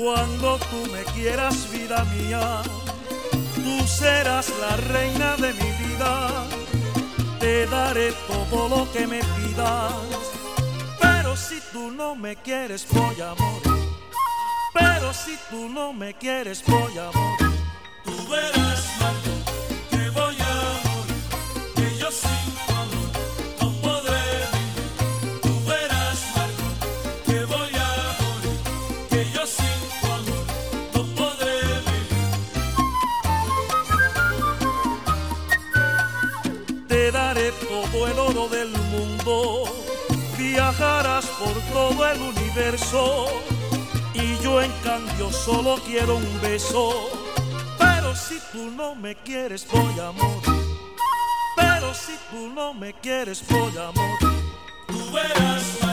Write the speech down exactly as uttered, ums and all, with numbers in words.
Cuando tú me quieras, vida mía, tú serás la reina de mi vida. Te daré todo lo que me pidas, pero si tú no me quieres voy a morir. Pero si tú no me quieres voy a morir. Tú verás, Margot, que voy a morir, que yo sin tu amor no podré vivir. Tú verás, Margot, que voy a morir, que yo sin tu amor no podré vivir. Te daré todo el oro del mundo, viajarás por todo el universo, y yo en cambio solo quiero un beso. Pero si tú no me quieres voy a morir. Pero si tú no me quieres voy a morir. Tú verás.